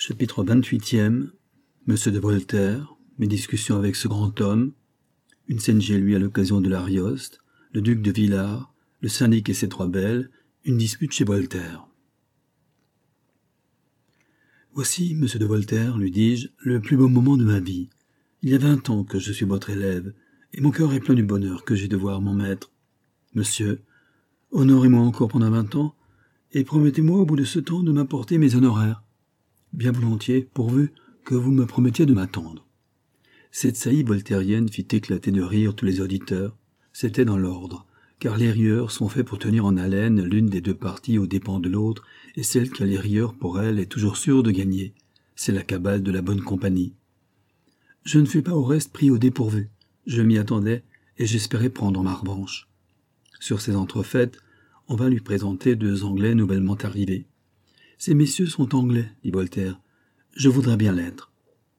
Chapitre 28e. Monsieur de Voltaire, mes discussions avec ce grand homme, une scène chez lui à l'occasion de l'Arioste, le duc de Villars, le syndic et ses trois belles, une dispute chez Voltaire. Voici, monsieur de Voltaire, lui dis-je, le plus beau moment de ma vie. Il y a 20 ans que je suis votre élève, et mon cœur est plein du bonheur que j'ai de voir mon maître. Monsieur, honorez-moi encore pendant 20 ans, et promettez-moi au bout de ce temps de m'apporter mes honoraires. Bien volontiers, pourvu que vous me promettiez de m'attendre. Cette saillie voltairienne fit éclater de rire tous les auditeurs. C'était dans l'ordre, car les rieurs sont faits pour tenir en haleine l'une des deux parties aux dépens de l'autre, et celle qui a les rieurs pour elle est toujours sûre de gagner. C'est la cabale de la bonne compagnie. Je ne fus pas au reste pris au dépourvu. Je m'y attendais, et j'espérais prendre ma revanche. Sur ces entrefaites, on va lui présenter deux Anglais nouvellement arrivés. « Ces messieurs sont anglais, dit Voltaire. Je voudrais bien l'être. »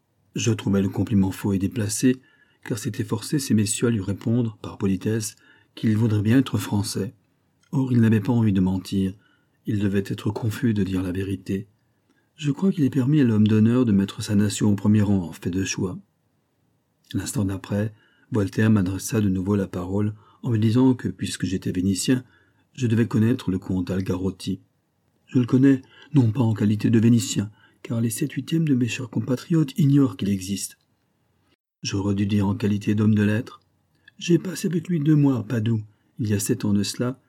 Je trouvais le compliment faux et déplacé, car c'était forcer ces messieurs à lui répondre, par politesse, qu'ils voudraient bien être français. Or, il n'avait pas envie de mentir. Il devait être confus de dire la vérité. Je crois qu'il est permis à l'homme d'honneur de mettre sa nation au premier rang en fait de choix. L'instant d'après, Voltaire m'adressa de nouveau la parole en me disant que, puisque j'étais Vénitien, je devais connaître le comte Algarotti. Je le connais, non pas en qualité de Vénitien, car les 7/8 de mes chers compatriotes ignorent qu'il existe. J'aurais dû dire en qualité d'homme de lettres. J'ai passé avec lui 2 mois à Padoue, il y a 7 ans de cela,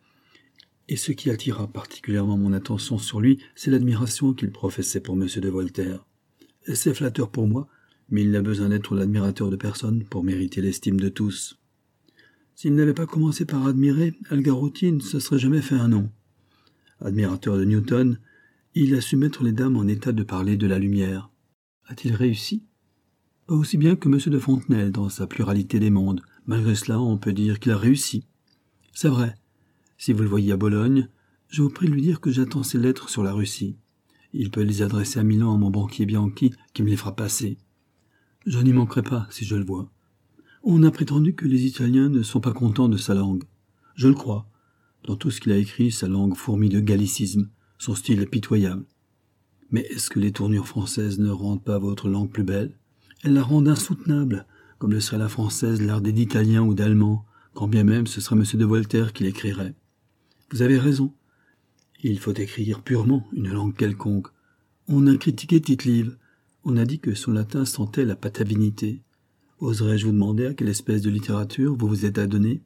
et ce qui attira particulièrement mon attention sur lui, c'est l'admiration qu'il professait pour M. de Voltaire. C'est flatteur pour moi, mais il n'a besoin d'être l'admirateur de personne pour mériter l'estime de tous. S'il n'avait pas commencé par admirer, Algarotti ne se serait jamais fait un nom. Admirateur de Newton, il a su mettre les dames en état de parler de la lumière. A-t-il réussi? Pas aussi bien que M. de Fontenelle dans sa pluralité des mondes. Malgré cela, on peut dire qu'il a réussi. C'est vrai. Si vous le voyez à Bologne, je vous prie de lui dire que j'attends ses lettres sur la Russie. Il peut les adresser à Milan à mon banquier Bianchi, qui me les fera passer. Je n'y manquerai pas, si je le vois. On a prétendu que les Italiens ne sont pas contents de sa langue. Je le crois. Dans tout ce qu'il a écrit, sa langue fourmille de gallicisme. Son style est pitoyable. Mais est-ce que les tournures françaises ne rendent pas votre langue plus belle? Elles la rendent insoutenable, comme le serait la française lardée d'italien ou d'allemand, quand bien même ce serait M. de Voltaire qui l'écrirait. Vous avez raison. Il faut écrire purement une langue quelconque. On a critiqué Tite-Live. On a dit que son latin sentait la patavinité. Oserais-je vous demander à quelle espèce de littérature vous vous êtes adonné?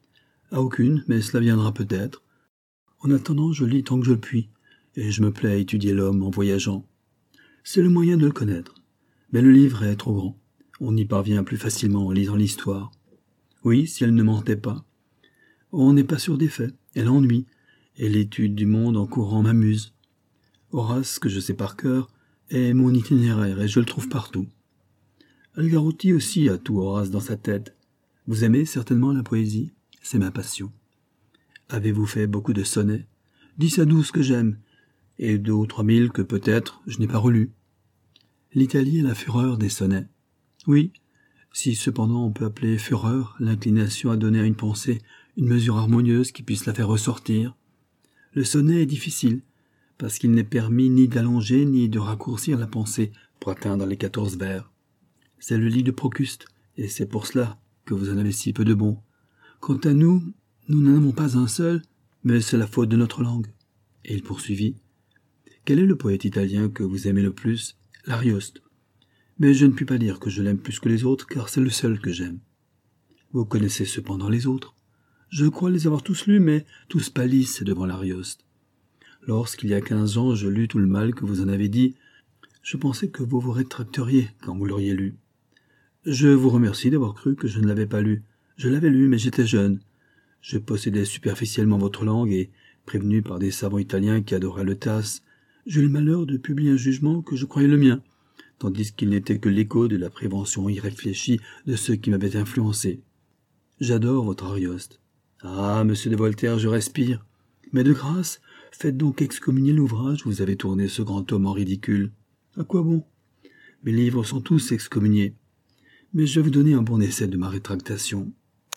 À aucune, mais cela viendra peut-être. En attendant, je lis tant que je le puis, et je me plais à étudier l'homme en voyageant. C'est le moyen de le connaître. Mais le livre est trop grand. On y parvient plus facilement en lisant l'histoire. Oui, si elle ne mentait pas. On n'est pas sûr des faits, elle ennuie, et l'étude du monde en courant m'amuse. Horace, que je sais par cœur, est mon itinéraire, et je le trouve partout. Algarotti aussi a tout Horace dans sa tête. Vous aimez certainement la poésie? C'est ma passion. Avez-vous fait beaucoup de sonnets? 10 à 12 que j'aime, et 2 ou 3 000 que peut-être je n'ai pas relus. L'Italie est la fureur des sonnets. Oui, si cependant on peut appeler fureur l'inclination à donner à une pensée une mesure harmonieuse qui puisse la faire ressortir. Le sonnet est difficile, parce qu'il n'est permis ni d'allonger ni de raccourcir la pensée pour atteindre les 14 vers. C'est le lit de Procuste, et c'est pour cela que vous en avez si peu de bons. Quant à nous, nous n'en avons pas un seul, mais c'est la faute de notre langue. Et il poursuivit. Quel est le poète italien que vous aimez le plus? L'Arioste. Mais je ne puis pas dire que je l'aime plus que les autres, car c'est le seul que j'aime. Vous connaissez cependant les autres. Je crois les avoir tous lus, mais tous pâlissent devant l'Arioste. Lorsqu'il y a 15 ans, je lus tout le mal que vous en avez dit, je pensais que vous vous rétracteriez quand vous l'auriez lu. Je vous remercie d'avoir cru que je ne l'avais pas lu. Je l'avais lu, mais j'étais jeune. Je possédais superficiellement votre langue et, prévenu par des savants italiens qui adoraient le Tasse, j'eus le malheur de publier un jugement que je croyais le mien, tandis qu'il n'était que l'écho de la prévention irréfléchie de ceux qui m'avaient influencé. J'adore votre Arioste. Ah, monsieur de Voltaire, je respire. Mais de grâce, faites donc excommunier l'ouvrage où vous avez tourné ce grand homme en ridicule. À quoi bon? Mes livres sont tous excommuniés. Mais je vais vous donner un bon essai de ma rétractation.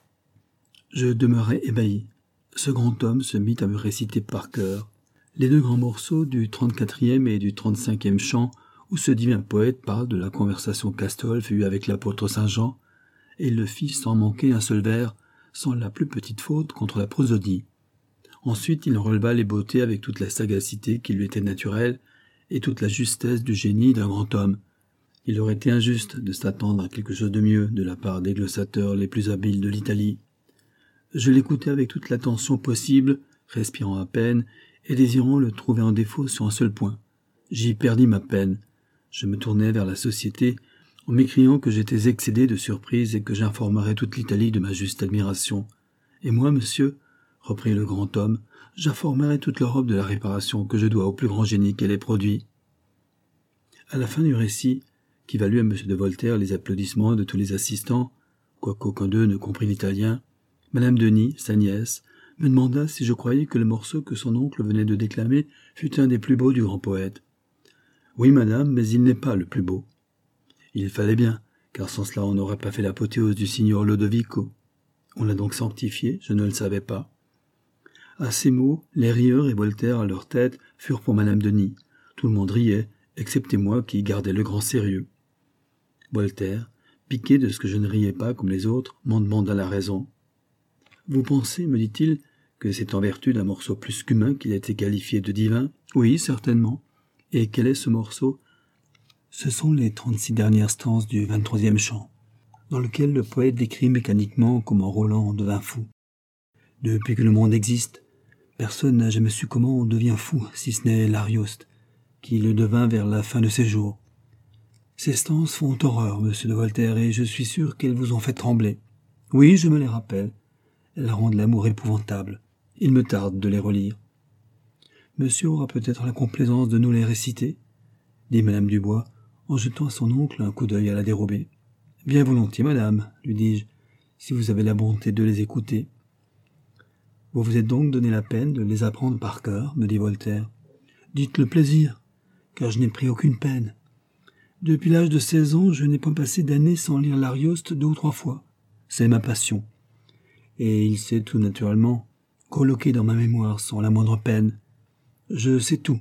Je demeurai ébahi. Ce grand homme se mit à me réciter par cœur les 2 grands morceaux du 34e et du 35e chant où ce divin poète parle de la conversation qu'Astolphe eut avec l'apôtre Saint Jean, et il le fit sans manquer un seul vers, sans la plus petite faute contre la prosodie. Ensuite, il en releva les beautés avec toute la sagacité qui lui était naturelle et toute la justesse du génie d'un grand homme. Il aurait été injuste de s'attendre à quelque chose de mieux de la part des glossateurs les plus habiles de l'Italie. Je l'écoutais avec toute l'attention possible, respirant à peine et désirant le trouver en défaut sur un seul point. J'y perdis ma peine. Je me tournai vers la société en m'écriant que j'étais excédé de surprise et que j'informerais toute l'Italie de ma juste admiration. Et moi, monsieur, reprit le grand homme, j'informerai toute l'Europe de la réparation que je dois au plus grand génie qu'elle ait produit. À la fin du récit, qui valut à M. de Voltaire les applaudissements de tous les assistants, quoiqu'aucun d'eux ne comprît l'italien, Madame Denis, sa nièce, me demanda si je croyais que le morceau que son oncle venait de déclamer fut un des plus beaux du grand poète. « Oui, madame, mais il n'est pas le plus beau. » Il fallait bien, car sans cela on n'aurait pas fait l'apothéose du signor Lodovico. On l'a donc sanctifié, je ne le savais pas. À ces mots, les rieurs et Voltaire à leur tête furent pour Madame Denis. Tout le monde riait, excepté moi qui gardais le grand sérieux. Voltaire, piqué de ce que je ne riais pas comme les autres, m'en demanda la raison. « Vous pensez, me dit-il, que c'est en vertu d'un morceau plus qu'humain qu'il a été qualifié de divin ? Oui, certainement. Et quel est ce morceau ? Ce sont les 36 dernières stances du 23e chant, dans lequel le poète décrit mécaniquement comment Roland devint fou. Depuis que le monde existe, personne n'a jamais su comment on devient fou, si ce n'est l'Arioste, qui le devint vers la fin de ses jours. Ces stances font horreur, monsieur de Voltaire, et je suis sûr qu'elles vous ont fait trembler. Oui, je me les rappelle. Elles rendent l'amour épouvantable. Il me tarde de les relire. Monsieur aura peut-être la complaisance de nous les réciter, dit Madame Dubois, en jetant à son oncle un coup d'œil à la dérobée. Bien volontiers, madame, lui dis-je, si vous avez la bonté de les écouter. Vous vous êtes donc donné la peine de les apprendre par cœur, me dit Voltaire. Dites le plaisir, car je n'ai pris aucune peine. Depuis l'âge de 16 ans, je n'ai pas passé d'année sans lire l'Arioste 2 ou 3 fois. C'est ma passion. Et il s'est tout naturellement colloqué dans ma mémoire sans la moindre peine. Je sais tout,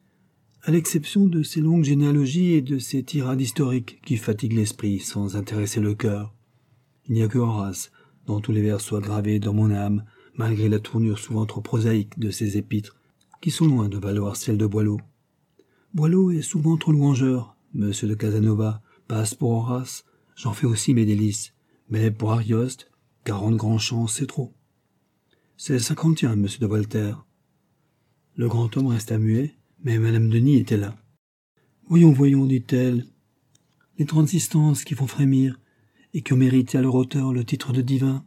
à l'exception de ces longues généalogies et de ces tirades historiques qui fatiguent l'esprit sans intéresser le cœur. Il n'y a que Horace, dont tous les vers soient gravés dans mon âme, malgré la tournure souvent trop prosaïque de ses épîtres, qui sont loin de valoir celle de Boileau. Boileau est souvent trop louangeur, monsieur de Casanova passe pour Horace, j'en fais aussi mes délices, mais pour Arioste, 40 grands chants, c'est trop. C'est 51, monsieur de Voltaire. Le grand homme resta muet, mais Madame Denis était là. Voyons, voyons, dit-elle, les 36 stances qui font frémir et qui ont mérité à leur auteur le titre de divin.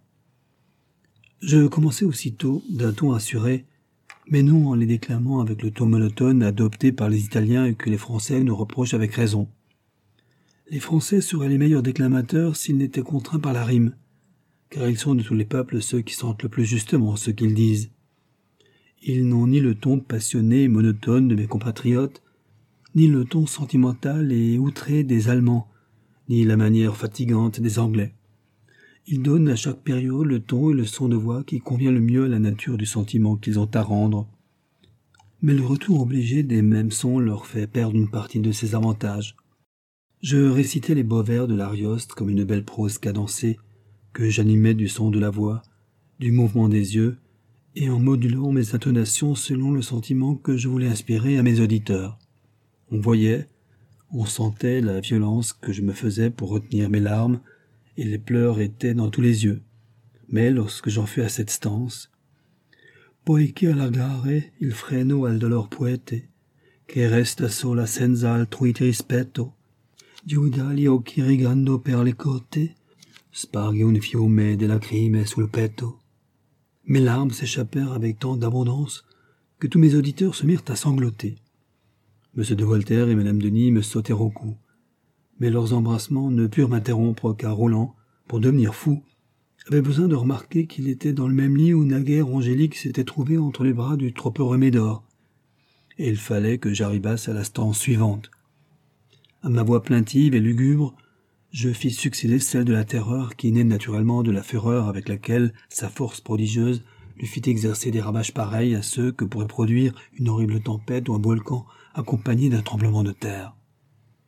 Je commençai aussitôt, d'un ton assuré, mais non en les déclamant avec le ton monotone adopté par les Italiens et que les Français nous reprochent avec raison. Les Français seraient les meilleurs déclamateurs s'ils n'étaient contraints par la rime, car ils sont de tous les peuples ceux qui sentent le plus justement ce qu'ils disent. Ils n'ont ni le ton passionné et monotone de mes compatriotes, ni le ton sentimental et outré des Allemands, ni la manière fatigante des Anglais. Ils donnent à chaque période le ton et le son de voix qui convient le mieux à la nature du sentiment qu'ils ont à rendre. Mais le retour obligé des mêmes sons leur fait perdre une partie de ses avantages. Je récitais les beaux vers de l'Arioste comme une belle prose cadencée, que j'animais du son de la voix, du mouvement des yeux, et en modulant mes intonations selon le sentiment que je voulais inspirer à mes auditeurs. On voyait, on sentait la violence que je me faisais pour retenir mes larmes, et les pleurs étaient dans tous les yeux. Mais lorsque j'en fus à cette stance, « Poiché allargare il freno al dolor poete, che resta sola senza altrui rispetto, giuda gli occhi rigando per le côtes, sparge un fiume de lacrime sul petto. » Mes larmes s'échappèrent avec tant d'abondance que tous mes auditeurs se mirent à sangloter. M. de Voltaire et Madame Denis me sautèrent au cou, mais leurs embrassements ne purent m'interrompre car Roland, pour devenir fou, avait besoin de remarquer qu'il était dans le même lit où naguère Angélique s'était trouvée entre les bras du trop heureux Médor, et il fallait que j'arrivasse à la stance suivante. À ma voix plaintive et lugubre, je fis succéder celle de la terreur qui naît naturellement de la fureur avec laquelle sa force prodigieuse lui fit exercer des ravages pareils à ceux que pourrait produire une horrible tempête ou un volcan accompagné d'un tremblement de terre.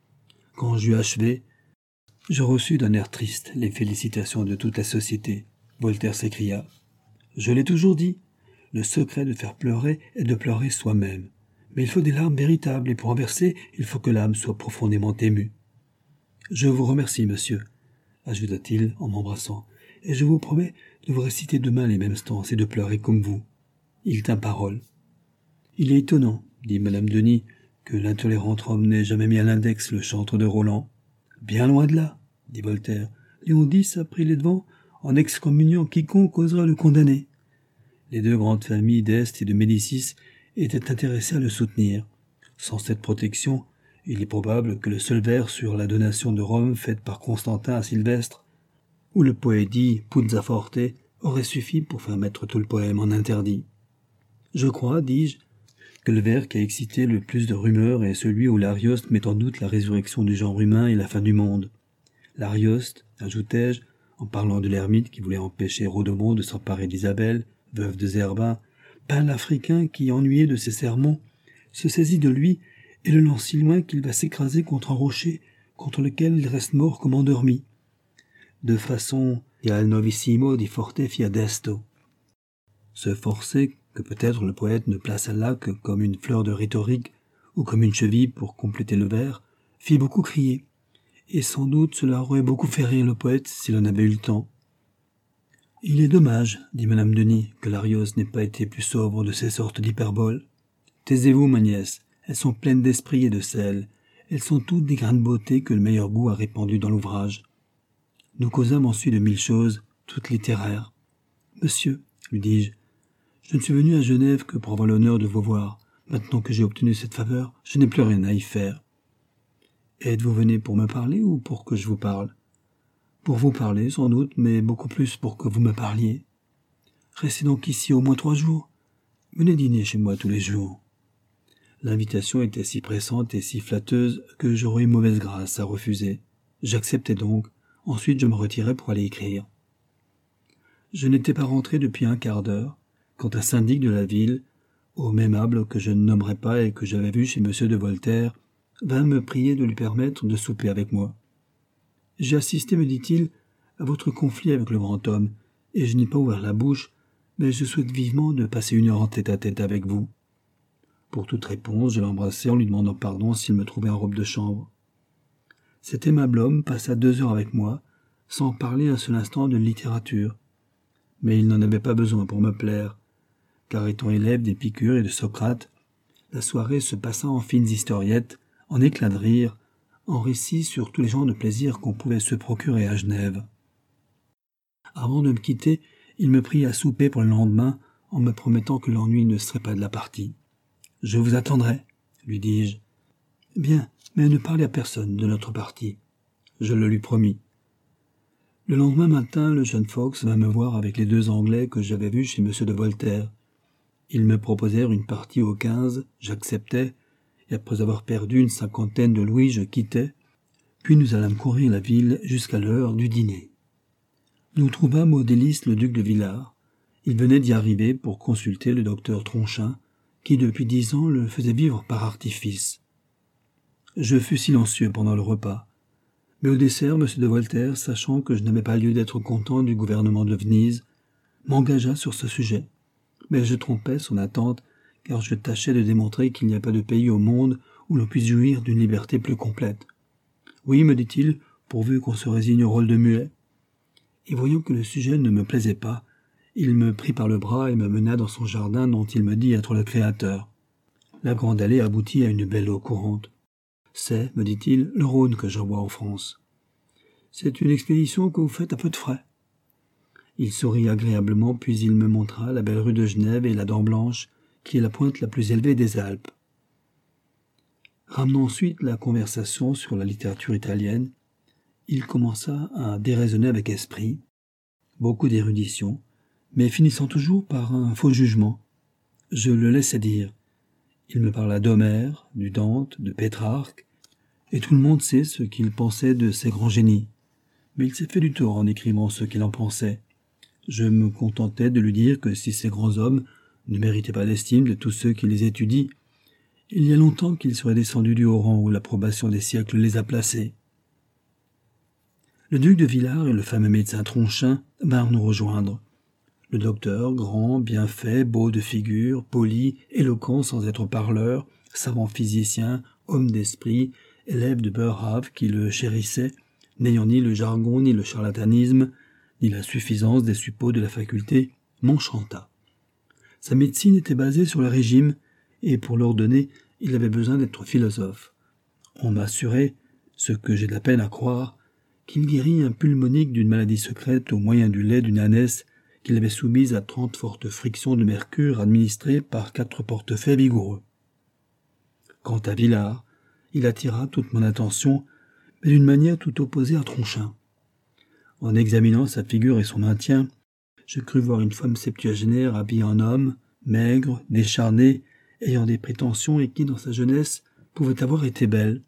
Quand j'eus achevé, je reçus d'un air triste les félicitations de toute la société. Voltaire s'écria. « Je l'ai toujours dit, le secret de faire pleurer est de pleurer soi-même. Mais il faut des larmes véritables, et pour en verser, il faut que l'âme soit profondément émue. Je vous remercie, monsieur, ajouta-t-il en m'embrassant, et je vous promets de vous réciter demain les mêmes stances et de pleurer comme vous. Il tint parole. Il est étonnant, dit madame Denis, que l'intolérant homme n'ait jamais mis à l'index le chantre de Roland. Bien loin de là, dit Voltaire. Léon X a pris les devants en excommuniant quiconque oserait le condamner. Les deux grandes familles d'Est et de Médicis étaient intéressées à le soutenir. Sans cette protection, il est probable que le seul vers sur la donation de Rome faite par Constantin à Sylvestre, où le poète dit Puzza forte, aurait suffi pour faire mettre tout le poème en interdit. Je crois, dis-je, que le vers qui a excité le plus de rumeurs est celui où l'Arioste met en doute la résurrection du genre humain et la fin du monde. L'Arioste, ajoutai-je, en parlant de l'ermite qui voulait empêcher Rodomont de s'emparer d'Isabelle, veuve de Zerbin, peint l'Africain qui, ennuyé de ses sermons, se saisit de lui et le lance si loin qu'il va s'écraser contre un rocher contre lequel il reste mort comme endormi. De façon al novissimo di forte fia desto. Ce forcé que peut-être le poète ne plaça là que comme une fleur de rhétorique ou comme une cheville pour compléter le vers, fit beaucoup crier, et sans doute cela aurait beaucoup fait rire le poète s'il en avait eu le temps. « Il est dommage, dit madame Denis, que l'Arios n'ait pas été plus sobre de ces sortes d'hyperboles. Taisez-vous, ma nièce, elles sont pleines d'esprit et de sel, elles sont toutes des grains de beauté que le meilleur goût a répandus dans l'ouvrage. » Nous causâmes ensuite de 1000 choses, toutes littéraires. « Monsieur, lui dis-je, je ne suis venu à Genève que pour avoir l'honneur de vous voir. Maintenant que j'ai obtenu cette faveur, je n'ai plus rien à y faire. » « Êtes-vous venu pour me parler ou pour que je vous parle ? » ?»« Pour vous parler, sans doute, mais beaucoup plus pour que vous me parliez. »« Restez donc ici au moins 3 jours. Venez dîner chez moi tous les jours. » L'invitation était si pressante et si flatteuse que j'aurais eu mauvaise grâce à refuser. J'acceptai donc. Ensuite, je me retirai pour aller écrire. Je n'étais pas rentré depuis un quart d'heure, quand un syndic de la ville, homme aimable que je ne nommerai pas et que j'avais vu chez M. de Voltaire, vint me prier de lui permettre de souper avec moi. « J'ai assisté, me dit-il, à votre conflit avec le grand homme, et je n'ai pas ouvert la bouche, mais je souhaite vivement de passer 1 heure en tête-à-tête avec vous. » Pour toute réponse, je l'embrassai en lui demandant pardon s'il me trouvait en robe de chambre. Cet aimable homme passa 2 heures avec moi, sans parler un seul instant de littérature. Mais il n'en avait pas besoin pour me plaire, car étant élève d'Épicure et de Socrate, la soirée se passa en fines historiettes, en éclats de rire, en récits sur tous les genres de plaisirs qu'on pouvait se procurer à Genève. Avant de me quitter, il me prit à souper pour le lendemain, en me promettant que l'ennui ne serait pas de la partie. « Je vous attendrai, lui dis-je. « Bien, mais ne parlez à personne de notre partie. » Je le lui promis. Le lendemain matin, le jeune Fox vint me voir avec les 2 Anglais que j'avais vus chez M. de Voltaire. Ils me proposèrent une partie au 15, j'acceptai, et après avoir perdu une 50aine de louis, je quittai, puis nous allâmes courir la ville jusqu'à l'heure du dîner. Nous trouvâmes au délice le duc de Villars. Il venait d'y arriver pour consulter le docteur Tronchin, qui depuis 10 ans le faisait vivre par artifice. Je fus silencieux pendant le repas. Mais au dessert, M. de Voltaire, sachant que je n'avais pas lieu d'être content du gouvernement de Venise, m'engagea sur ce sujet. Mais je trompais son attente, car je tâchais de démontrer qu'il n'y a pas de pays au monde où l'on puisse jouir d'une liberté plus complète. Oui, me dit-il, pourvu qu'on se résigne au rôle de muet. Et voyant que le sujet ne me plaisait pas, il me prit par le bras et me mena dans son jardin dont il me dit être le créateur. La grande allée aboutit à une belle eau courante. C'est, me dit-il, le Rhône que j'envoie en France. C'est une expédition que vous faites à peu de frais. Il sourit agréablement, puis il me montra la belle rue de Genève et la Dent Blanche, qui est la pointe la plus élevée des Alpes. Ramenant ensuite la conversation sur la littérature italienne, il commença à déraisonner avec esprit, beaucoup d'érudition, mais finissant toujours par un faux jugement. Je le laissai dire. Il me parla d'Homère, du Dante, de Pétrarque, et tout le monde sait ce qu'il pensait de ces grands génies. Mais il s'est fait du tort en écrivant ce qu'il en pensait. Je me contentais de lui dire que si ces grands hommes ne méritaient pas l'estime de tous ceux qui les étudient, Il y a longtemps qu'ils seraient descendus du haut rang où l'approbation des siècles les a placés. Le duc de Villars et le fameux médecin Tronchin vinrent nous rejoindre. Le docteur, grand, bien fait, beau de figure, poli, éloquent sans être parleur, savant physicien, homme d'esprit, élève de Boerhaave qui le chérissait, n'ayant ni le jargon, ni le charlatanisme, ni la suffisance des suppôts de la faculté, m'enchanta. Sa médecine était basée sur le régime, et pour l'ordonner, il avait besoin d'être philosophe. On m'assurait, ce que j'ai de la peine à croire, qu'il guérit un pulmonique d'une maladie secrète au moyen du lait d'une ânesse qu'il avait soumise à 30 fortes frictions de mercure administrées par 4 portefaix vigoureux. Quant à Villars, il attira toute mon attention, mais d'une manière tout opposée à Tronchin. En examinant sa figure et son maintien, je crus voir une femme septuagénaire habillée en homme, maigre, décharnée, ayant des prétentions et qui, dans sa jeunesse, pouvait avoir été belle.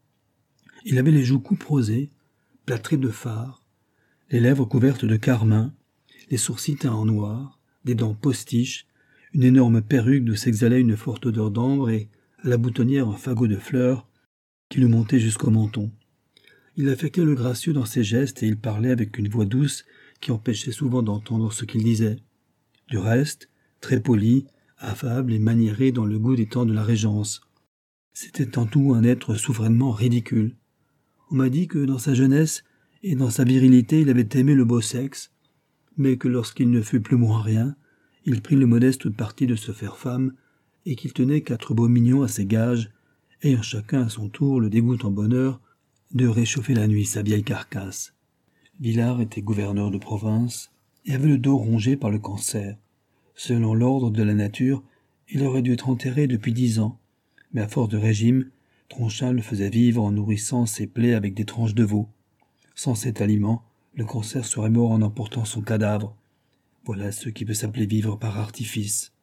Il avait les joues couperosées, plâtrées de fard, les lèvres couvertes de carmin, les sourcils teints en noir, des dents postiches, une énorme perruque d'où s'exhalait une forte odeur d'ambre et, à la boutonnière, un fagot de fleurs qui lui montait jusqu'au menton. Il affectait le gracieux dans ses gestes et il parlait avec une voix douce qui empêchait souvent d'entendre ce qu'il disait. Du reste, très poli, affable et maniéré dans le goût des temps de la Régence. C'était en tout un être souverainement ridicule. On m'a dit que dans sa jeunesse et dans sa virilité il avait aimé le beau sexe, mais que lorsqu'il ne fut plus bon à rien, il prit le modeste parti de se faire femme, et qu'il tenait 4 beaux mignons à ses gages, ayant chacun à son tour le dégoûtant bonheur de réchauffer la nuit sa vieille carcasse. Villars était gouverneur de province, et avait le dos rongé par le cancer. Selon l'ordre de la nature, il aurait dû être enterré depuis 10 ans, mais à force de régime, Tronchin le faisait vivre en nourrissant ses plaies avec des tranches de veau. Sans cet aliment, le cancer serait mort en emportant son cadavre. Voilà ce qui peut s'appeler vivre par artifice.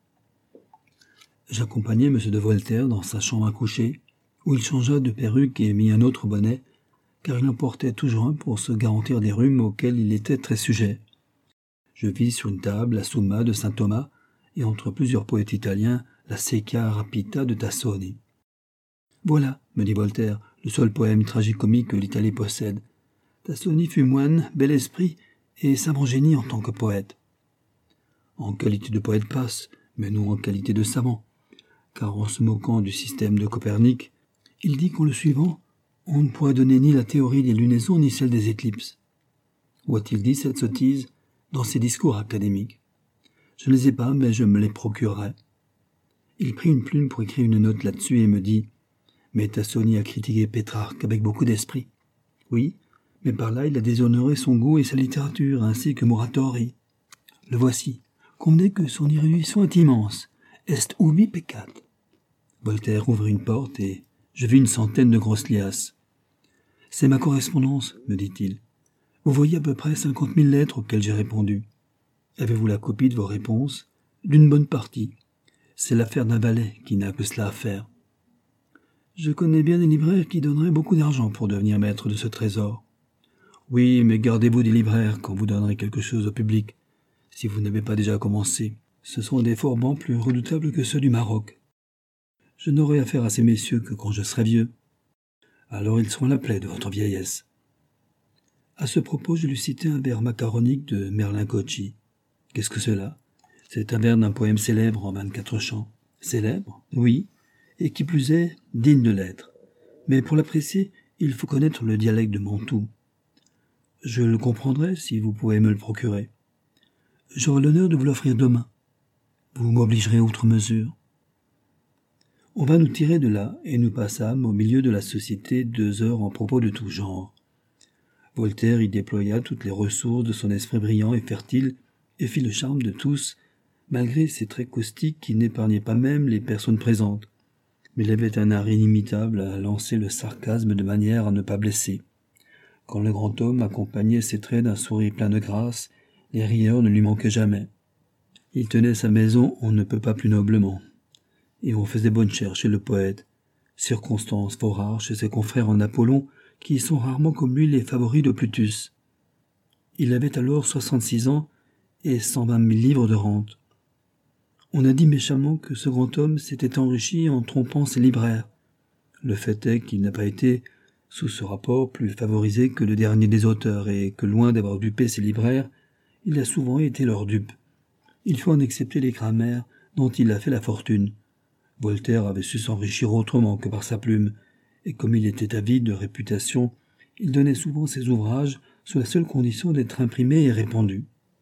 J'accompagnai M. de Voltaire dans sa chambre à coucher, où il changea de perruque et mit un autre bonnet, car il en portait toujours un pour se garantir des rhumes auxquels il était très sujet. Je vis sur une table la Summa de saint Thomas, et entre plusieurs poètes italiens, la Secca Rapita de Tassoni. Voilà, me dit Voltaire, le seul poème tragicomique que l'Italie possède. Tassoni fut moine, bel esprit et savant génie en tant que poète. En qualité de poète passe, mais non en qualité de savant, car en se moquant du système de Copernic, il dit qu'en le suivant, on ne pourrait donner ni la théorie des lunaisons ni celle des éclipses. Où a-t-il dit cette sottise? Dans ses discours académiques. Je ne les ai pas, mais je me les procurerai. Il prit une plume pour écrire une note là-dessus et me dit « Mais Tassoni a critiqué Pétrarque avec beaucoup d'esprit. » Oui, mais par là il a déshonoré son goût et sa littérature, ainsi que Muratori. Le voici. Convenez que son érudition est immense. Est ubi peccat. Voltaire ouvrit une porte et je vis une centaine de grosses liasses. « C'est ma correspondance, me dit-il. Vous voyez à peu près 50 000 lettres auxquelles j'ai répondu. Avez-vous la copie de vos réponses? D'une bonne partie. C'est l'affaire d'un valet qui n'a que cela à faire. Je connais bien des libraires qui donneraient beaucoup d'argent pour devenir maître de ce trésor. Oui, mais gardez-vous des libraires quand vous donnerez quelque chose au public, si vous n'avez pas déjà commencé. Ce sont des forbans plus redoutables que ceux du Maroc. Je n'aurai affaire à ces messieurs que quand je serai vieux. Alors ils seront la plaie de votre vieillesse. » À ce propos, je lui citai un vers macaronique de Merlin-Cauchy. Qu'est-ce que cela? C'est un vers d'un poème célèbre en 24 chants. Célèbre? Oui, et qui plus est, digne de l'être. Mais pour l'apprécier, il faut connaître le dialecte de Mantoue. Je le comprendrai si vous pouvez me le procurer. J'aurai l'honneur de vous l'offrir demain. Vous m'obligerez outre mesure. On va nous tirer de là, et nous passâmes au milieu de la société 2 heures en propos de tout genre. Voltaire y déploya toutes les ressources de son esprit brillant et fertile, et fit le charme de tous, malgré ses traits caustiques qui n'épargnaient pas même les personnes présentes. Mais il avait un art inimitable à lancer le sarcasme de manière à ne pas blesser. Quand le grand homme accompagnait ses traits d'un sourire plein de grâce, les rieurs ne lui manquaient jamais. Il tenait sa maison on ne peut pas plus noblement. Et on faisait bonne chère chez le poète, circonstance fort rare chez ses confrères en Apollon, qui sont rarement comme lui les favoris de Plutus. Il avait alors 66 ans et 120 000 livres de rente. On a dit méchamment que ce grand homme s'était enrichi en trompant ses libraires. Le fait est qu'il n'a pas été, sous ce rapport, plus favorisé que le dernier des auteurs, et que loin d'avoir dupé ses libraires, il a souvent été leur dupe. Il faut en accepter les grammaires dont il a fait la fortune. Voltaire avait su s'enrichir autrement que par sa plume, et comme il était avide de réputation, il donnait souvent ses ouvrages sous la seule condition d'être imprimés et répandus.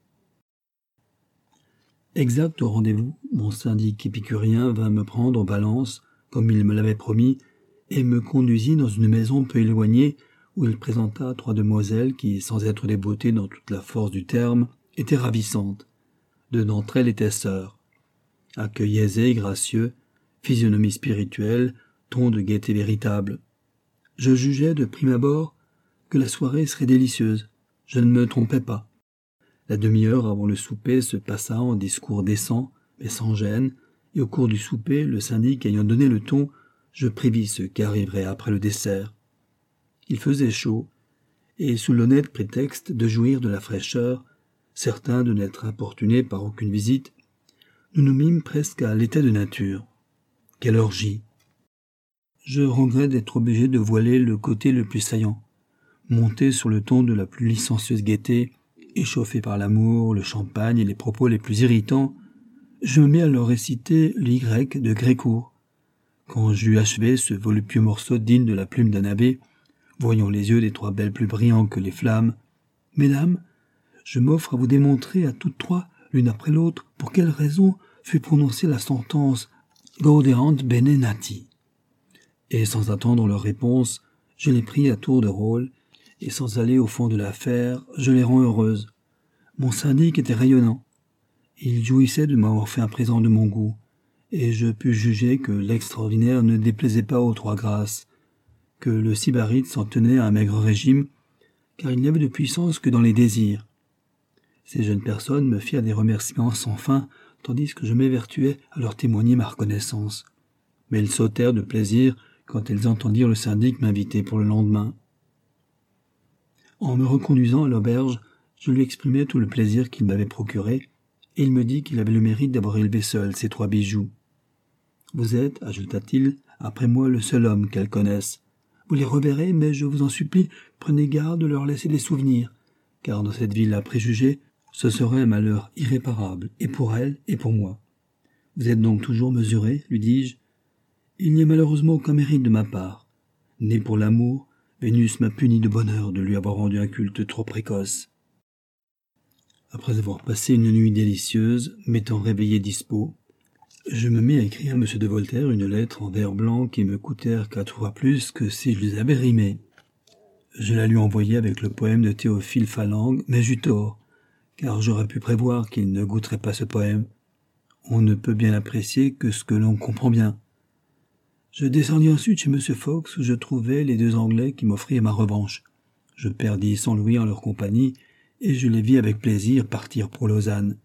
Exact au rendez-vous, mon syndic épicurien vint me prendre en balance, comme il me l'avait promis, et me conduisit dans une maison peu éloignée où il présenta 3 demoiselles qui, sans être des beautés dans toute la force du terme, étaient ravissantes. 2 d'entre elles étaient sœurs. Accueil aisé et gracieux, physionomie spirituelle, ton de gaieté véritable. Je jugeais de prime abord que la soirée serait délicieuse. Je ne me trompais pas. La demi-heure avant le souper se passa en discours décents, mais sans gêne, et au cours du souper, le syndic ayant donné le ton, je prévis ce qui arriverait après le dessert. Il faisait chaud, et sous l'honnête prétexte de jouir de la fraîcheur, certain de n'être importunés par aucune visite, nous nous mîmes presque à l'état de nature. Quelle orgie! Je regrette d'être obligé de voiler le côté le plus saillant. Monté sur le ton de la plus licencieuse gaieté, échauffé par l'amour, le champagne et les propos les plus irritants, je me mis à leur réciter l'Y de Grécourt. Quand j'eus achevé ce voluptueux morceau digne de la plume d'un abbé, voyant les yeux des 3 belles plus brillants que les flammes, « Mesdames, je m'offre à vous démontrer à toutes 3, l'une après l'autre, pour quelle raison fut prononcée la sentence « Gaudeant bene nati ». Et sans attendre leur réponse, je les pris à tour de rôle, et sans aller au fond de l'affaire, je les rends heureuses. Mon syndic était rayonnant. Il jouissait de m'avoir fait un présent de mon goût, et je pus juger que l'extraordinaire ne déplaisait pas aux 3 grâces, que le sybarite s'en tenait à un maigre régime, car il n'y avait de puissance que dans les désirs. Ces jeunes personnes me firent des remerciements sans fin, tandis que je m'évertuais à leur témoigner ma reconnaissance. Mais elles sautèrent de plaisir quand elles entendirent le syndic m'inviter pour le lendemain. En me reconduisant à l'auberge, je lui exprimai tout le plaisir qu'il m'avait procuré, et il me dit qu'il avait le mérite d'avoir élevé seul ces 3 bijoux. « Vous êtes, ajouta-t-il, après moi le seul homme qu'elles connaissent. Vous les reverrez, mais je vous en supplie, prenez garde de leur laisser des souvenirs, car dans cette ville à préjugés, ce serait un malheur irréparable, et pour elles, et pour moi. Vous êtes donc toujours mesuré, lui dis-je. Il n'y a malheureusement aucun mérite de ma part. Né pour l'amour, Vénus m'a puni de bonheur de lui avoir rendu un culte trop précoce. » Après avoir passé une nuit délicieuse, m'étant réveillé dispos, je me mis à écrire à M. de Voltaire une lettre en vers blanc qui me coûtèrent 4 fois plus que si je les avais rimées. Je la lui envoyai avec le poème de Théophile Phalangue, mais j'eus tort, car j'aurais pu prévoir qu'il ne goûterait pas ce poème. On ne peut bien apprécier que ce que l'on comprend bien. Je descendis ensuite chez M. Fox, où je trouvai les 2 Anglais qui m'offrirent ma revanche. Je perdis 100 louis en leur compagnie, et je les vis avec plaisir partir pour Lausanne.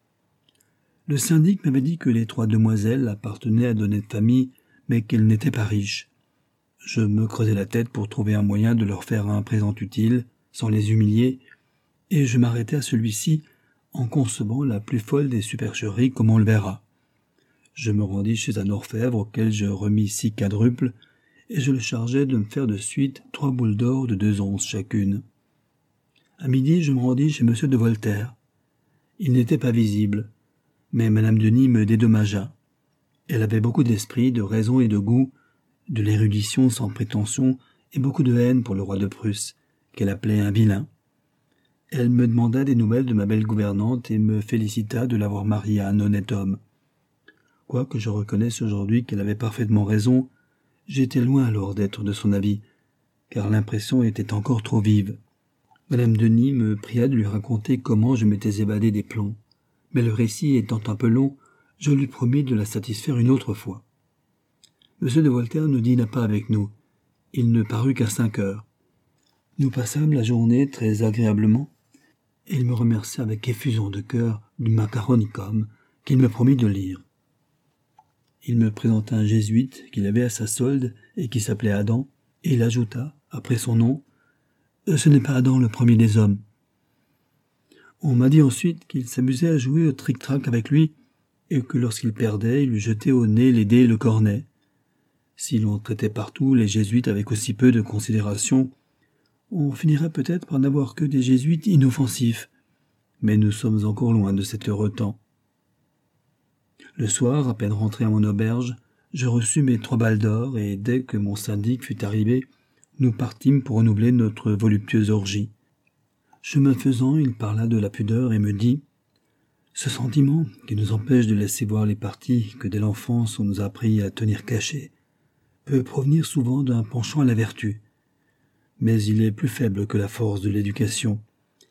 Le syndic m'avait dit que les 3 demoiselles appartenaient à d'honnêtes familles, mais qu'elles n'étaient pas riches. Je me creusai la tête pour trouver un moyen de leur faire un présent utile, sans les humilier, et je m'arrêtai à celui-ci en concevant la plus folle des supercheries comme on le verra. Je me rendis chez un orfèvre auquel je remis 6 quadruples, et je le chargeai de me faire de suite 3 boules d'or de 2 onces chacune. À midi, je me rendis chez M. de Voltaire. Il n'était pas visible, mais Madame Denis me dédommagea. Elle avait beaucoup d'esprit, de raison et de goût, de l'érudition sans prétention et beaucoup de haine pour le roi de Prusse, qu'elle appelait un vilain. Elle me demanda des nouvelles de ma belle gouvernante et me félicita de l'avoir mariée à un honnête homme. Quoique je reconnaisse aujourd'hui qu'elle avait parfaitement raison, j'étais loin alors d'être de son avis, car l'impression était encore trop vive. Madame Denis me pria de lui raconter comment je m'étais évadé des plombs, mais le récit étant un peu long, je lui promis de la satisfaire une autre fois. M. de Voltaire ne dîna pas avec nous. Il ne parut qu'à 5 heures. Nous passâmes la journée très agréablement, et il me remercia avec effusion de cœur du Macaronicum qu'il me promit de lire. Il me présenta un jésuite qu'il avait à sa solde et qui s'appelait Adam, et il ajouta, après son nom, « Ce n'est pas Adam le premier des hommes. » On m'a dit ensuite qu'il s'amusait à jouer au tric-trac avec lui, et que lorsqu'il perdait, il lui jetait au nez les dés et le cornet. Si l'on traitait partout les jésuites avec aussi peu de considération, on finirait peut-être par n'avoir que des jésuites inoffensifs. Mais nous sommes encore loin de cet heureux temps. Le soir, à peine rentré à mon auberge, je reçus mes 3 balles d'or, et dès que mon syndic fut arrivé, nous partîmes pour renouveler notre voluptueuse orgie. Chemin faisant, il parla de la pudeur et me dit « Ce sentiment qui nous empêche de laisser voir les parties que dès l'enfance on nous a appris à tenir cachées peut provenir souvent d'un penchant à la vertu, mais il est plus faible que la force de l'éducation,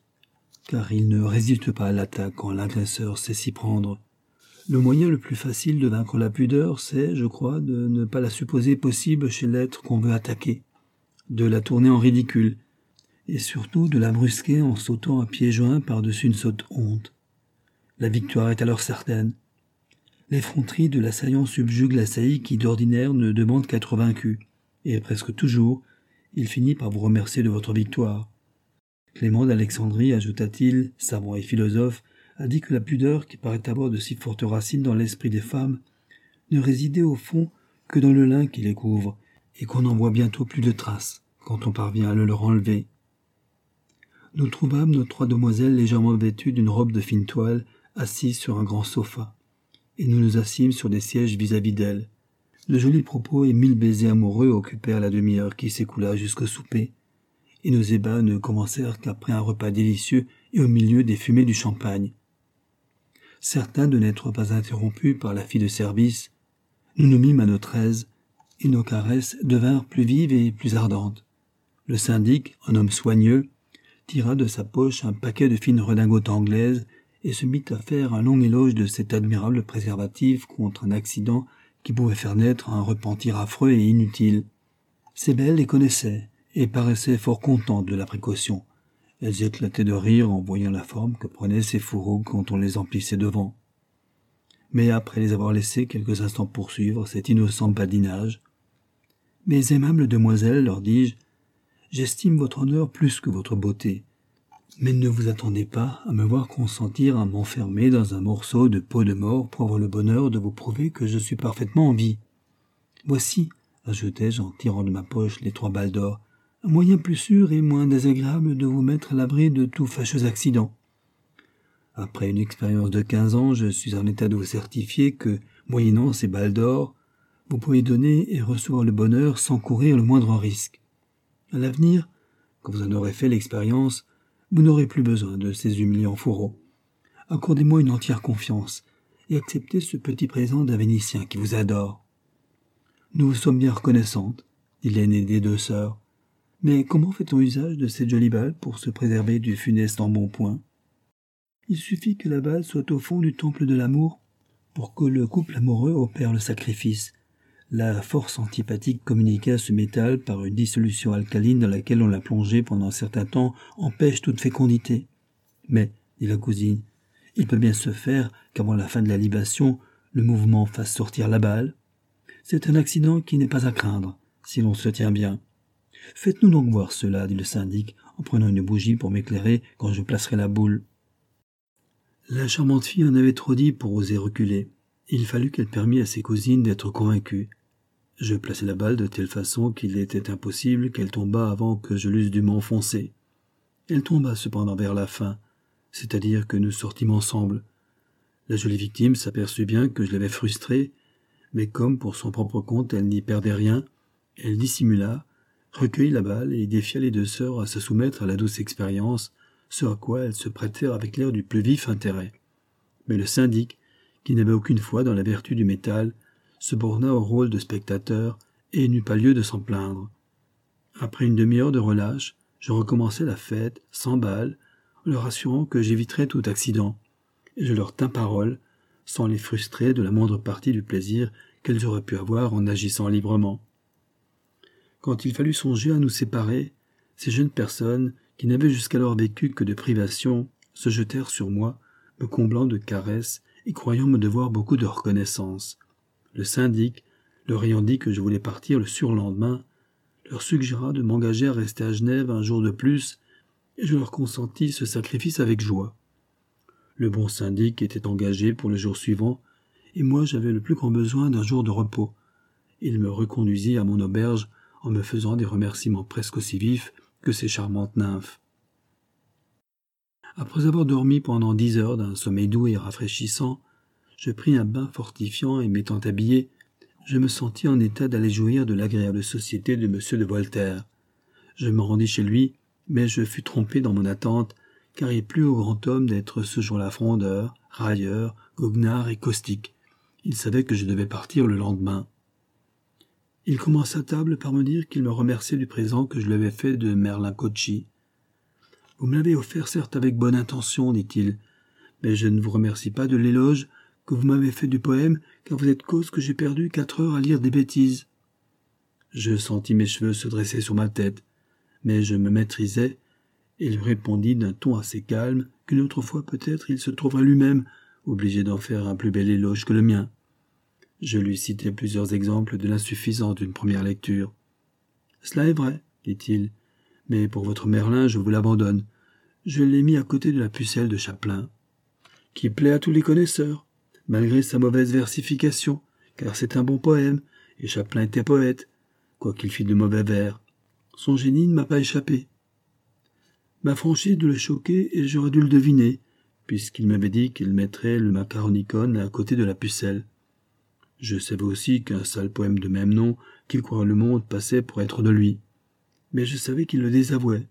car il ne résiste pas à l'attaque quand l'agresseur sait s'y prendre. Le moyen le plus facile de vaincre la pudeur, c'est, je crois, de ne pas la supposer possible chez l'être qu'on veut attaquer, de la tourner en ridicule, et surtout de la brusquer en sautant à pieds joints par-dessus une sotte honte. La victoire est alors certaine. L'effronterie de l'assaillant subjugue l'assailli qui d'ordinaire ne demande qu'à être vaincu, et presque toujours, il finit par vous remercier de votre victoire. Clément d'Alexandrie, ajouta-t-il, savant et philosophe, a dit que la pudeur, qui paraît avoir de si fortes racines dans l'esprit des femmes, ne résidait au fond que dans le lin qui les couvre, et qu'on n'en voit bientôt plus de traces, quand on parvient à le leur enlever. Nous trouvâmes nos 3 demoiselles légèrement vêtues d'une robe de fine toile, assises sur un grand sofa, et nous nous assîmes sur des sièges vis-à-vis d'elles. De jolis propos et 1000 baisers amoureux occupèrent la demi-heure qui s'écoula jusqu'au souper, et nos ébats ne commencèrent qu'après un repas délicieux et au milieu des fumées du champagne. Certains de n'être pas interrompus par la fille de service, nous nous mîmes à notre aise, et nos caresses devinrent plus vives et plus ardentes. Le syndic, un homme soigneux, tira de sa poche un paquet de fines redingotes anglaises et se mit à faire un long éloge de cet admirable préservatif contre un accident qui pouvait faire naître un repentir affreux et inutile. Ces belles les connaissaient et paraissaient fort contentes de la précaution. Elles éclataient de rire en voyant la forme que prenaient ces fourreaux quand on les emplissait devant. Mais après les avoir laissés quelques instants poursuivre cet innocent badinage, « Mes aimables demoiselles, leur dis-je, j'estime votre honneur plus que votre beauté, mais ne vous attendez pas à me voir consentir à m'enfermer dans un morceau de peau de mort pour avoir le bonheur de vous prouver que je suis parfaitement en vie. Voici, ajoutai-je en tirant de ma poche les 3 balles d'or, un moyen plus sûr et moins désagréable de vous mettre à l'abri de tout fâcheux accident. Après une expérience de 15 ans, je suis en état de vous certifier que, moyennant ces balles d'or, vous pouvez donner et recevoir le bonheur sans courir le moindre risque. À l'avenir, quand vous en aurez fait l'expérience, vous n'aurez plus besoin de ces humiliants fourreaux. Accordez-moi une entière confiance et acceptez ce petit présent d'un Vénitien qui vous adore. Nous vous sommes bien reconnaissantes, dit l'aînée des 2 sœurs. Mais comment fait-on usage de cette jolie balle pour se préserver du funeste embonpoint? Il suffit que la balle soit au fond du temple de l'amour pour que le couple amoureux opère le sacrifice. La force antipathique communiquée à ce métal par une dissolution alcaline dans laquelle on l'a plongé pendant un certain temps empêche toute fécondité. Mais, dit la cousine, il peut bien se faire qu'avant la fin de la libation, le mouvement fasse sortir la balle. C'est un accident qui n'est pas à craindre, si l'on se tient bien. Faites-nous donc voir cela, dit le syndic, en prenant une bougie pour m'éclairer quand je placerai la boule. La charmante fille en avait trop dit pour oser reculer. Il fallut qu'elle permît à ses cousines d'être convaincues. Je plaçai la balle de telle façon qu'il était impossible qu'elle tombât avant que je l'eusse dûment enfoncée. Elle tomba cependant vers la fin, c'est-à-dire que nous sortîmes ensemble. La jolie victime s'aperçut bien que je l'avais frustrée, mais comme pour son propre compte elle n'y perdait rien, elle dissimula, recueillit la balle et défia les 2 sœurs à se soumettre à la douce expérience, ce à quoi elles se prêtèrent avec l'air du plus vif intérêt. Mais le syndic, qui n'avait aucune foi dans la vertu du métal, se borna au rôle de spectateur et n'eut pas lieu de s'en plaindre. Après une demi-heure de relâche, je recommençai la fête, sans balles, en leur assurant que j'éviterais tout accident, et je leur tins parole, sans les frustrer de la moindre partie du plaisir qu'elles auraient pu avoir en agissant librement. Quand il fallut songer à nous séparer, ces jeunes personnes, qui n'avaient jusqu'alors vécu que de privations, se jetèrent sur moi, me comblant de caresses et croyant me devoir beaucoup de reconnaissance. Le syndic, leur ayant dit que je voulais partir le surlendemain, leur suggéra de m'engager à rester à Genève un jour de plus, et je leur consentis ce sacrifice avec joie. Le bon syndic était engagé pour le jour suivant, et moi j'avais le plus grand besoin d'un jour de repos. Il me reconduisit à mon auberge en me faisant des remerciements presque aussi vifs que ces charmantes nymphes. Après avoir dormi pendant 10 heures d'un sommeil doux et rafraîchissant, je pris un bain fortifiant et m'étant habillé, je me sentis en état d'aller jouir de l'agréable société de M. de Voltaire. Je me rendis chez lui, mais je fus trompé dans mon attente, car il plut au grand homme d'être ce jour-là frondeur, railleur, goguenard et caustique. Il savait que je devais partir le lendemain. Il commença à table par me dire qu'il me remerciait du présent que je lui avais fait de Merlin Cocci. « Vous me l'avez offert certes avec bonne intention, dit-il, mais je ne vous remercie pas de l'éloge que vous m'avez fait du poème, car vous êtes cause que j'ai perdu 4 heures à lire des bêtises. » Je sentis mes cheveux se dresser sur ma tête, mais je me maîtrisai, et lui répondis d'un ton assez calme qu'une autre fois peut-être il se trouverait lui-même obligé d'en faire un plus bel éloge que le mien. Je lui citai plusieurs exemples de l'insuffisance d'une première lecture. « Cela est vrai, dit-il, mais pour votre Merlin je vous l'abandonne. Je l'ai mis à côté de la pucelle de Chaplin, qui plaît à tous les connaisseurs, malgré sa mauvaise versification, car c'est un bon poème, et Chaplin était poète, quoiqu'il fît de mauvais vers. Son génie ne m'a pas échappé. Ma franchise de le choquer, et j'aurais dû le deviner, puisqu'il m'avait dit qu'il mettrait le Macaronicon à côté de la pucelle. Je savais aussi qu'un sale poème de même nom, qu'il croit le monde, passait pour être de lui. Mais je savais qu'il le désavouait.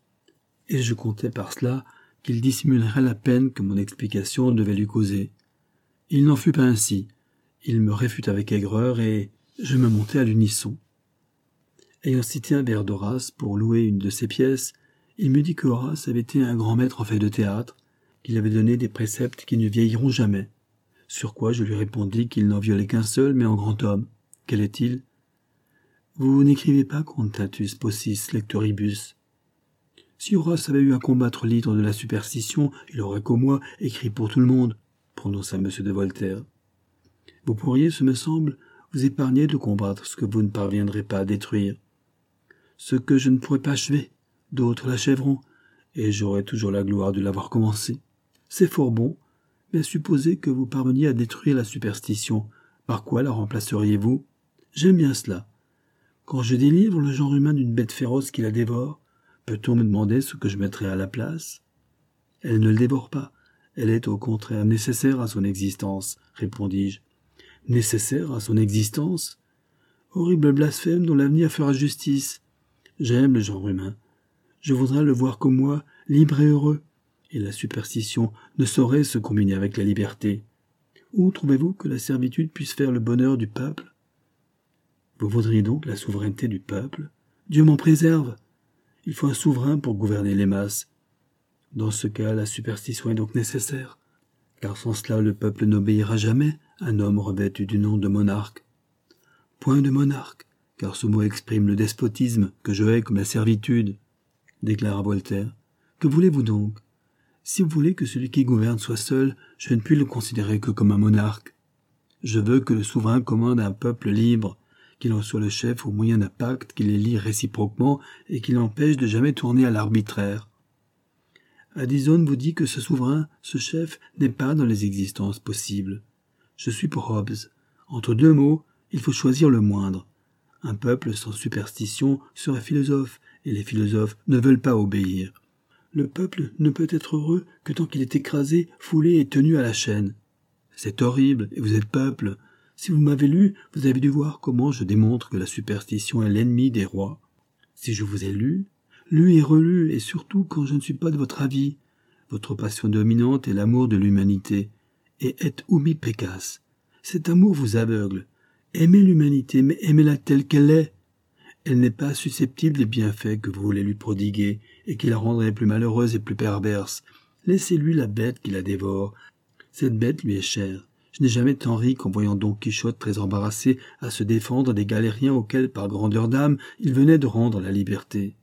Et je comptais par cela qu'il dissimulerait la peine que mon explication devait lui causer. Il n'en fut pas ainsi. Il me réfute avec aigreur et je me montai à l'unisson. Ayant cité un vers d'Horace pour louer une de ses pièces, il me dit que Horace avait été un grand maître en fait de théâtre, qu'il avait donné des préceptes qui ne vieilliront jamais. Sur quoi je lui répondis qu'il n'en violait qu'un seul, mais en grand homme. Quel est-il ? Vous n'écrivez pas Contatus Possis Lectoribus. Si Horace avait eu à combattre l'hydre de la superstition, il aurait qu'au moi écrit pour tout le monde, prononça M. de Voltaire. Vous pourriez, ce me semble, vous épargner de combattre ce que vous ne parviendrez pas à détruire. Ce que je ne pourrai pas achever, d'autres l'achèveront, et j'aurai toujours la gloire de l'avoir commencé. C'est fort bon, mais supposez que vous parveniez à détruire la superstition, par quoi la remplaceriez-vous ? J'aime bien cela. Quand je délivre le genre humain d'une bête féroce qui la dévore, peut-on me demander ce que je mettrai à la place ? Elle ne le dévore pas, elle est au contraire nécessaire à son existence, répondis-je. Nécessaire à son existence ? Horrible blasphème dont l'avenir fera justice. J'aime le genre humain. Je voudrais le voir comme moi, libre et heureux, et la superstition ne saurait se combiner avec la liberté. Où trouvez-vous que la servitude puisse faire le bonheur du peuple ? Vous voudriez donc la souveraineté du peuple ? Dieu m'en préserve. Il faut un souverain pour gouverner les masses. Dans ce cas, la superstition est donc nécessaire, car sans cela le peuple n'obéira jamais à un homme revêtu du nom de monarque. Point de monarque, car ce mot exprime le despotisme que je hais comme la servitude, déclara Voltaire. Que voulez-vous donc ? Si vous voulez que celui qui gouverne soit seul, je ne puis le considérer que comme un monarque. Je veux que le souverain commande à un peuple libre, qu'il en soit le chef au moyen d'un pacte qui les lie réciproquement et qui l'empêche de jamais tourner à l'arbitraire. Addison vous dit que ce souverain, ce chef, n'est pas dans les existences possibles. Je suis pour Hobbes. Entre deux mots, il faut choisir le moindre. Un peuple sans superstition serait philosophe, et les philosophes ne veulent pas obéir. Le peuple ne peut être heureux que tant qu'il est écrasé, foulé et tenu à la chaîne. C'est horrible, et vous êtes peuple. Si vous m'avez lu, vous avez dû voir comment je démontre que la superstition est l'ennemi des rois. Si je vous ai lu et relu, et surtout quand je ne suis pas de votre avis, votre passion dominante est l'amour de l'humanité, et et umi pecas. Cet amour vous aveugle. Aimez l'humanité, mais aimez-la telle qu'elle est. Elle n'est pas susceptible des bienfaits que vous voulez lui prodiguer, et qui la rendraient plus malheureuse et plus perverse. Laissez-lui la bête qui la dévore. Cette bête lui est chère. Je n'ai jamais tant ri qu'en voyant Don Quichotte très embarrassé à se défendre des galériens auxquels, par grandeur d'âme, il venait de rendre la liberté.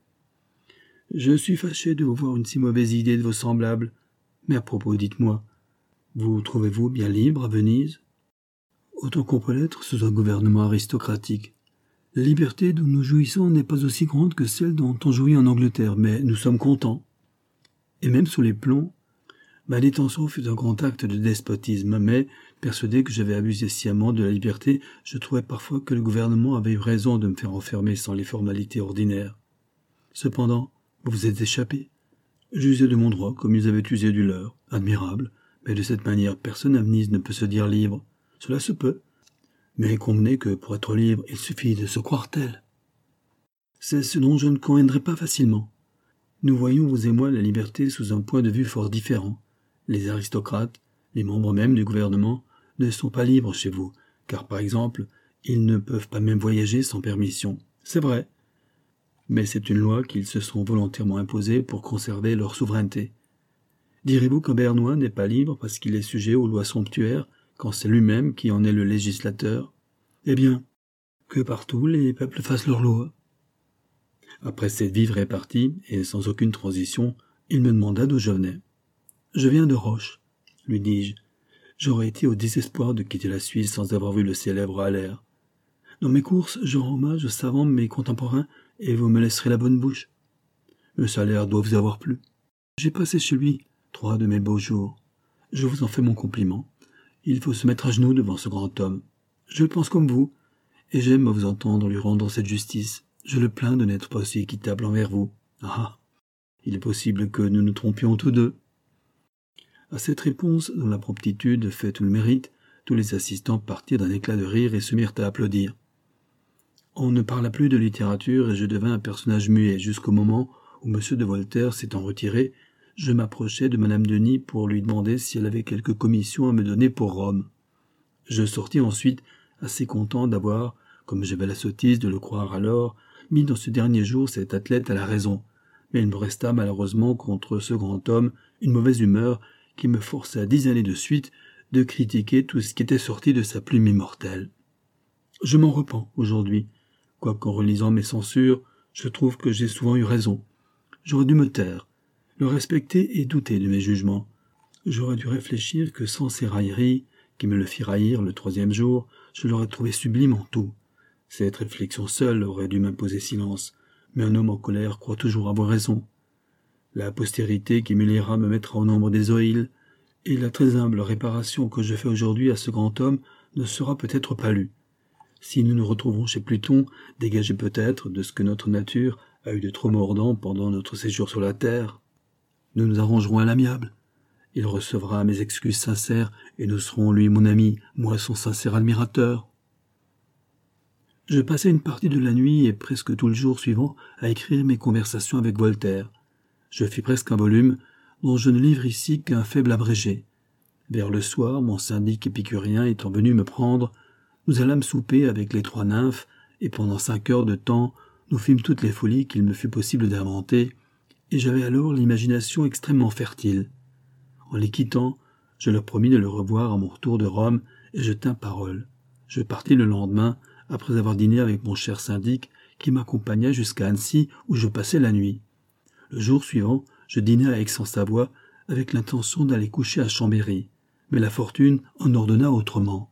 Je suis fâché de vous voir une si mauvaise idée de vos semblables. Mais à propos, dites-moi, vous trouvez-vous bien libre à Venise ? Autant qu'on peut l'être sous un gouvernement aristocratique. La liberté dont nous jouissons n'est pas aussi grande que celle dont on jouit en Angleterre, mais nous sommes contents. Et même sous les plombs, ma détention fut un grand acte de despotisme, mais, Persuadé que j'avais abusé sciemment de la liberté, je trouvais parfois que le gouvernement avait eu raison de me faire enfermer sans les formalités ordinaires. Cependant, vous vous êtes échappé. J'usais de mon droit comme ils avaient usé du leur. Admirable. Mais de cette manière, personne à Venise ne peut se dire libre. Cela se peut. Mais convenez que pour être libre, il suffit de se croire tel. C'est ce dont je ne conviendrai pas facilement. Nous voyons, vous et moi, la liberté sous un point de vue fort différent. Les aristocrates, les membres même du gouvernement, ne sont pas libres chez vous, car par exemple, ils ne peuvent pas même voyager sans permission. C'est vrai. Mais c'est une loi qu'ils se sont volontairement imposée pour conserver leur souveraineté. Direz-vous qu'un Bernois n'est pas libre parce qu'il est sujet aux lois somptuaires, quand c'est lui-même qui en est le législateur? Eh bien, que partout les peuples fassent leurs lois. Après cette vive répartie, et sans aucune transition, il me demanda d'où je venais. « Je viens de Roche », lui dis-je. J'aurais été au désespoir de quitter la Suisse sans avoir vu le célèbre Haller. Dans mes courses, je rends hommage aux savants mes contemporains, et vous me laisserez la bonne bouche. Le salaire doit vous avoir plu. J'ai passé chez lui 3 de mes beaux jours. Je vous en fais mon compliment. Il faut se mettre à genoux devant ce grand homme. Je le pense comme vous, et j'aime à vous entendre lui rendre cette justice. Je le plains de n'être pas aussi équitable envers vous. Ah, il est possible que nous nous trompions tous deux. À cette réponse, dont la promptitude fait tout le mérite, tous les assistants partirent d'un éclat de rire et se mirent à applaudir. On ne parla plus de littérature et je devins un personnage muet jusqu'au moment où M. de Voltaire s'étant retiré, je m'approchai de Madame Denis pour lui demander si elle avait quelque commission à me donner pour Rome. Je sortis ensuite assez content d'avoir, comme j'avais la sottise de le croire alors, mis dans ce dernier jour cet athlète à la raison, mais il me resta malheureusement contre ce grand homme une mauvaise humeur qui me força 10 années de suite de critiquer tout ce qui était sorti de sa plume immortelle. Je m'en repens aujourd'hui, quoiqu'en relisant mes censures, je trouve que j'ai souvent eu raison. J'aurais dû me taire, le respecter et douter de mes jugements. J'aurais dû réfléchir que sans ces railleries, qui me le firent haïr le 3e jour, je l'aurais trouvé sublime en tout. Cette réflexion seule aurait dû m'imposer silence, mais un homme en colère croit toujours avoir raison. La postérité qui m'élira me mettra au nombre des oïls, et la très humble réparation que je fais aujourd'hui à ce grand homme ne sera peut-être pas lue. Si nous nous retrouvons chez Pluton, dégagés peut-être de ce que notre nature a eu de trop mordant pendant notre séjour sur la terre, nous nous arrangerons à l'amiable. Il recevra mes excuses sincères et nous serons, lui mon ami, moi son sincère admirateur. Je passai une partie de la nuit et presque tout le jour suivant à écrire mes conversations avec Voltaire. Je fis presque un volume, dont je ne livre ici qu'un faible abrégé. Vers le soir, mon syndic épicurien étant venu me prendre, nous allâmes souper avec les 3 nymphes, et pendant 5 heures de temps, nous fîmes toutes les folies qu'il me fut possible d'inventer, et j'avais alors l'imagination extrêmement fertile. En les quittant, je leur promis de le revoir à mon retour de Rome, et je tins parole. Je partis le lendemain, après avoir dîné avec mon cher syndic, qui m'accompagna jusqu'à Annecy, où je passai la nuit. Le jour suivant, je dînai à Aix-en-Savoie avec l'intention d'aller coucher à Chambéry, mais la fortune en ordonna autrement.